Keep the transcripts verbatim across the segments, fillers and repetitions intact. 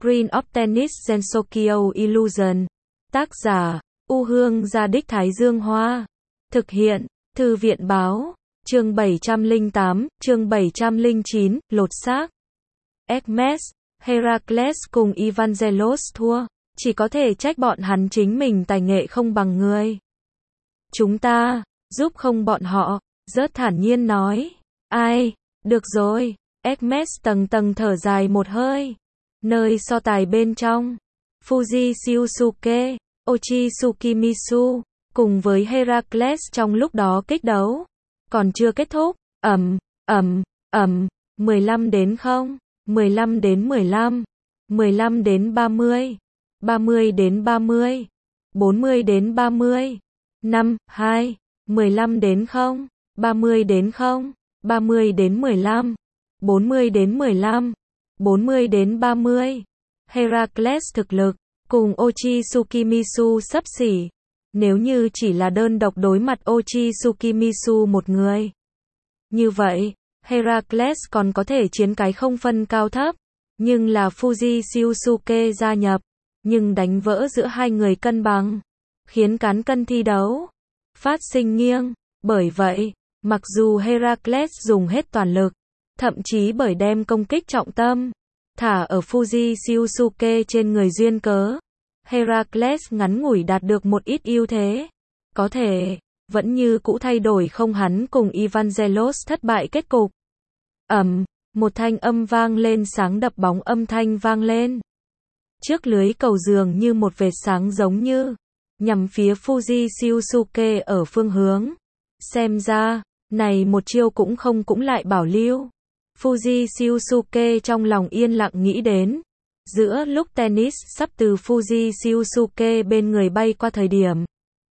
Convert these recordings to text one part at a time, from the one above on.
Screen of Tennis Gensokyo Illusion. Tác giả, U Hương Gia Đích Thái Dương Hoa. Thực hiện, Thư viện Báo. Chương bảy trăm lẻ tám, chương bảy trăm lẻ chín, lột xác. Hermes, Heracles cùng Evangelos thua, chỉ có thể trách bọn hắn chính mình tài nghệ không bằng người. Chúng ta, giúp không bọn họ, rất thản nhiên nói. Ai, được rồi, Hermes tầng tầng thở dài một hơi. Nơi so tài bên trong, Fuji Shiosuke, Ochi Tsukimisu, cùng với Heracles trong lúc đó kích đấu. Còn chưa kết thúc, ầm, ầm, ầm, mười lăm đến không, mười lăm đến mười lăm, mười lăm đến ba mươi, ba mươi đến ba mươi, bốn mươi đến ba mươi, năm, hai, mười lăm đến không, ba mươi đến không, ba mươi đến mười lăm, bốn mươi đến mười lăm, bốn mươi đến ba mươi. Heracles thực lực cùng Ochi Tsukimisu xấp xỉ. Nếu như chỉ là đơn độc đối mặt Ochi Tsukimisu một người, như vậy, Heracles còn có thể chiến cái không phân cao thấp. Nhưng là Fuji Shiosuke gia nhập, nhưng đánh vỡ giữa hai người cân bằng, khiến cán cân thi đấu phát sinh nghiêng. Bởi vậy, mặc dù Heracles dùng hết toàn lực, thậm chí bởi đem công kích trọng tâm thả ở Fuji Shiosuke trên người duyên cớ, Heracles ngắn ngủi đạt được một ít ưu thế. Có thể, vẫn như cũ thay đổi không hắn cùng Evangelos thất bại kết cục. Ầm, một thanh âm vang lên, sáng đập bóng âm thanh vang lên. Trước lưới cầu dường như một vệt sáng giống như nhằm phía Fuji Shiosuke ở phương hướng. Xem ra, này một chiêu cũng không cũng lại bảo lưu. Fuji Shiosuke trong lòng yên lặng nghĩ đến. Giữa lúc tennis sắp từ Fuji Shiosuke bên người bay qua thời điểm,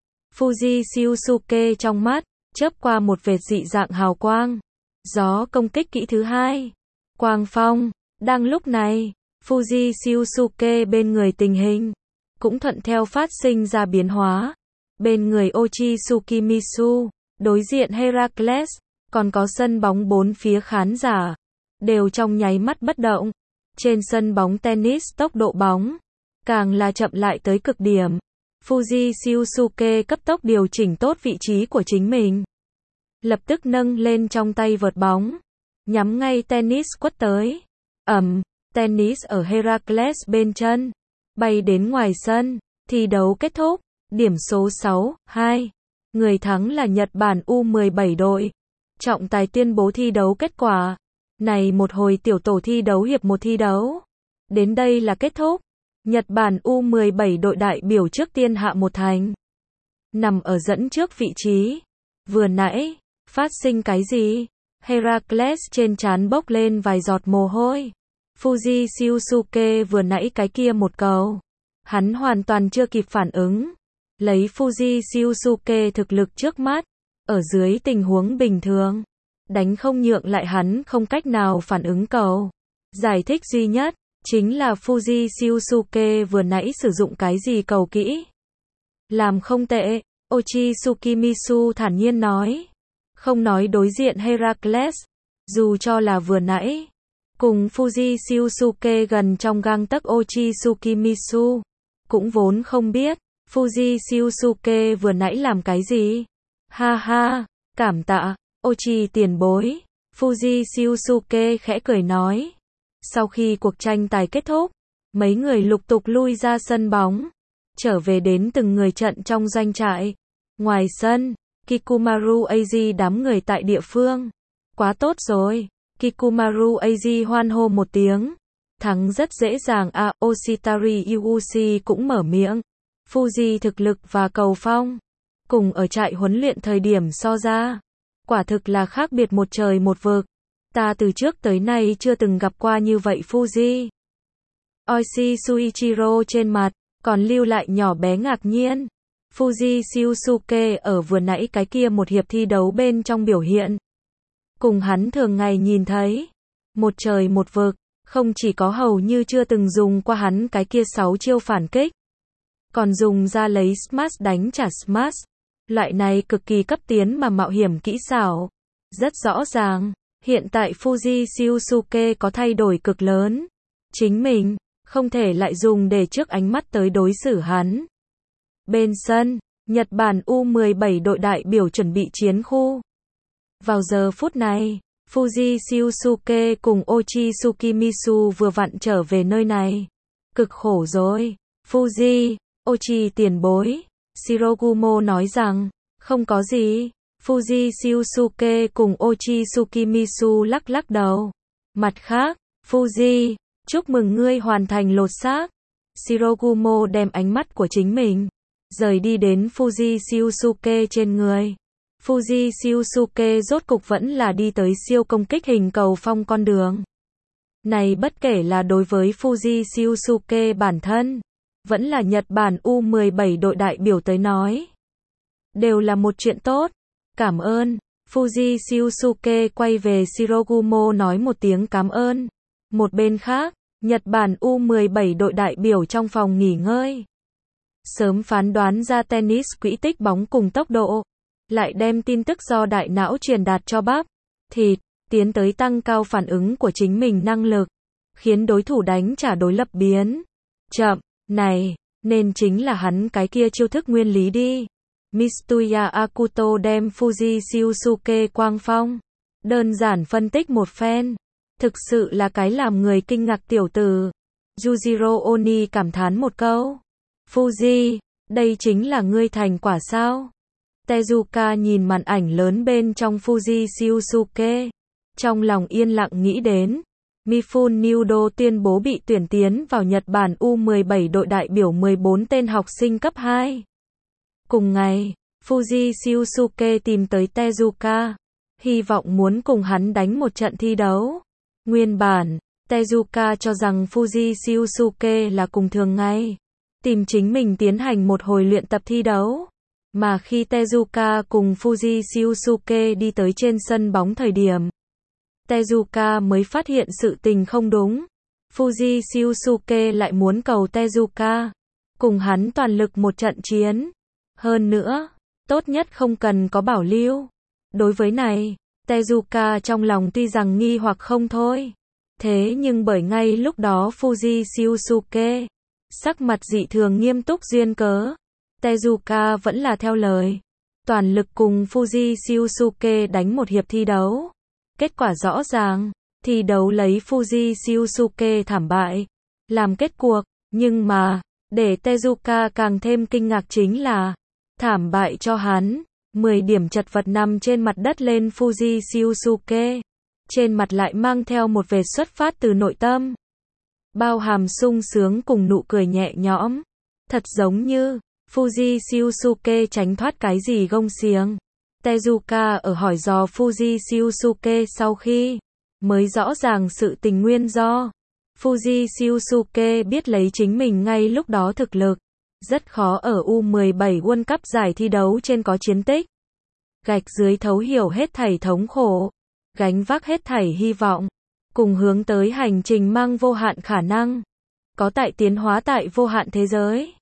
Fuji Shiosuke trong mắt chớp qua một vệt dị dạng hào quang. Gió công kích kỹ thứ hai. Quang phong. Đang lúc này, Fuji Shiosuke bên người tình hình cũng thuận theo phát sinh ra biến hóa. Bên người Ochi Tsukimisu, đối diện Heracles, còn có sân bóng bốn phía khán giả, đều trong nháy mắt bất động. Trên sân bóng tennis tốc độ bóng càng là chậm lại tới cực điểm. Fuji Shiosuke cấp tốc điều chỉnh tốt vị trí của chính mình, lập tức nâng lên trong tay vợt bóng, nhắm ngay tennis quất tới. Ầm, tennis ở Heracles bên chân, bay đến ngoài sân. Thi đấu kết thúc, điểm số sáu hai. Người thắng là Nhật Bản U mười bảy đội. Trọng tài tuyên bố thi đấu kết quả. Này một hồi tiểu tổ thi đấu hiệp một thi đấu đến đây là kết thúc. Nhật Bản U mười bảy đội đại biểu trước tiên hạ một thành, nằm ở dẫn trước vị trí. Vừa nãy, phát sinh cái gì? Heracles trên trán bốc lên vài giọt mồ hôi. Fuji Shiosuke vừa nãy cái kia một cầu, hắn hoàn toàn chưa kịp phản ứng. Lấy Fuji Shiosuke thực lực trước mắt, ở dưới tình huống bình thường, đánh không nhượng lại hắn không cách nào phản ứng cầu. Giải thích duy nhất chính là Fuji Shiosuke vừa nãy sử dụng cái gì cầu kỹ. Làm không tệ, Ochi Tsukimisu thản nhiên nói. Không nói đối diện Heracles, dù cho là vừa nãy cùng Fuji Shiosuke gần trong gang tấc, Ochi Tsukimisu cũng vốn không biết Fuji Shiosuke vừa nãy làm cái gì. Ha ha, cảm tạ, Ochi tiền bối. Fuji Shiosuke khẽ cười nói. Sau khi cuộc tranh tài kết thúc, mấy người lục tục lui ra sân bóng, trở về đến từng người trận trong doanh trại. Ngoài sân, Kikumaru Eiji đám người tại địa phương. Quá tốt rồi, Kikumaru Eiji hoan hô một tiếng. Thắng rất dễ dàng à. Oshitari Yuushi cũng mở miệng. Fuji thực lực và cầu phong, cùng ở trại huấn luyện thời điểm so ra, quả thực là khác biệt một trời một vực. Ta từ trước tới nay chưa từng gặp qua như vậy Fuji. Oishi Suichiro trên mặt còn lưu lại nhỏ bé ngạc nhiên. Fuji Shiosuke ở vừa nãy cái kia một hiệp thi đấu bên trong biểu hiện, cùng hắn thường ngày nhìn thấy, một trời một vực. Không chỉ có hầu như chưa từng dùng qua hắn cái kia sáu chiêu phản kích, còn dùng ra lấy smash đánh trả smash. Loại này cực kỳ cấp tiến mà mạo hiểm kỹ xảo. Rất rõ ràng, hiện tại Fuji Shiosuke có thay đổi cực lớn. Chính mình không thể lại dùng để trước ánh mắt tới đối xử hắn. Bên sân, Nhật Bản U mười bảy đội đại biểu chuẩn bị chiến khu. Vào giờ phút này, Fuji Shiosuke cùng Ochi Tsukimisu vừa vặn trở về nơi này. Cực khổ rồi. Fuji, Ochi tiền bối. Shirogumo nói rằng, không có gì. Fuji Shiosuke cùng Ochi Tsukimisu lắc lắc đầu. Mặt khác, Fuji, chúc mừng ngươi hoàn thành lột xác. Shirogumo đem ánh mắt của chính mình rời đi đến Fuji Shiosuke trên người. Fuji Shiosuke rốt cục vẫn là đi tới siêu công kích hình cầu phong con đường. Này bất kể là đối với Fuji Shiosuke bản thân, vẫn là Nhật Bản U mười bảy đội đại biểu tới nói, đều là một chuyện tốt. Cảm ơn. Fuji Shiosuke quay về Shirogumo nói một tiếng cảm ơn. Một bên khác, Nhật Bản U mười bảy đội đại biểu trong phòng nghỉ ngơi. Sớm phán đoán ra tennis quỹ tích bóng cùng tốc độ, lại đem tin tức do đại não truyền đạt cho bắp, thịt, tiến tới tăng cao phản ứng của chính mình năng lực, khiến đối thủ đánh trả đối lập biến chậm. Này, nên chính là hắn cái kia chiêu thức nguyên lý đi. Mitsuya Akuto đem Fuji Shiosuke quang phong, đơn giản phân tích một phen. Thực sự là cái làm người kinh ngạc tiểu tử. Yujiro Oni cảm thán một câu. Fuji, đây chính là ngươi thành quả sao? Tezuka nhìn màn ảnh lớn bên trong Fuji Shiosuke, trong lòng yên lặng nghĩ đến. Mifune Udo tuyên bố bị tuyển tiến vào Nhật Bản U mười bảy đội đại biểu mười bốn tên học sinh cấp hai. Cùng ngày, Fuji Shiosuke tìm tới Tezuka, hy vọng muốn cùng hắn đánh một trận thi đấu. Nguyên bản, Tezuka cho rằng Fuji Shiosuke là cùng thường ngày, tìm chính mình tiến hành một hồi luyện tập thi đấu. Mà khi Tezuka cùng Fuji Shiosuke đi tới trên sân bóng thời điểm, Tezuka mới phát hiện sự tình không đúng. Fuji Shiosuke lại muốn cầu Tezuka cùng hắn toàn lực một trận chiến. Hơn nữa, tốt nhất không cần có bảo lưu. Đối với này, Tezuka trong lòng tuy rằng nghi hoặc không thôi. Thế nhưng bởi ngay lúc đó Fuji Shiosuke sắc mặt dị thường nghiêm túc duyên cớ, Tezuka vẫn là theo lời, toàn lực cùng Fuji Shiosuke đánh một hiệp thi đấu. Kết quả rõ ràng, thi đấu lấy Fuji Shiosuke thảm bại làm kết cuộc, nhưng mà, để Tezuka càng thêm kinh ngạc chính là, thảm bại cho hắn, mười điểm chật vật nằm trên mặt đất lên Fuji Shiosuke, trên mặt lại mang theo một vẻ xuất phát từ nội tâm, bao hàm sung sướng cùng nụ cười nhẹ nhõm, thật giống như Fuji Shiosuke tránh thoát cái gì gông xiềng. Tezuka ở hỏi dò Fuji Shiosuke sau khi mới rõ ràng sự tình nguyên do. Fuji Shiosuke biết lấy chính mình ngay lúc đó thực lực rất khó ở U mười bảy World Cup giải thi đấu trên có chiến tích. Gạch dưới thấu hiểu hết thảy thống khổ, gánh vác hết thảy hy vọng, cùng hướng tới hành trình mang vô hạn khả năng, có tại tiến hóa tại vô hạn thế giới.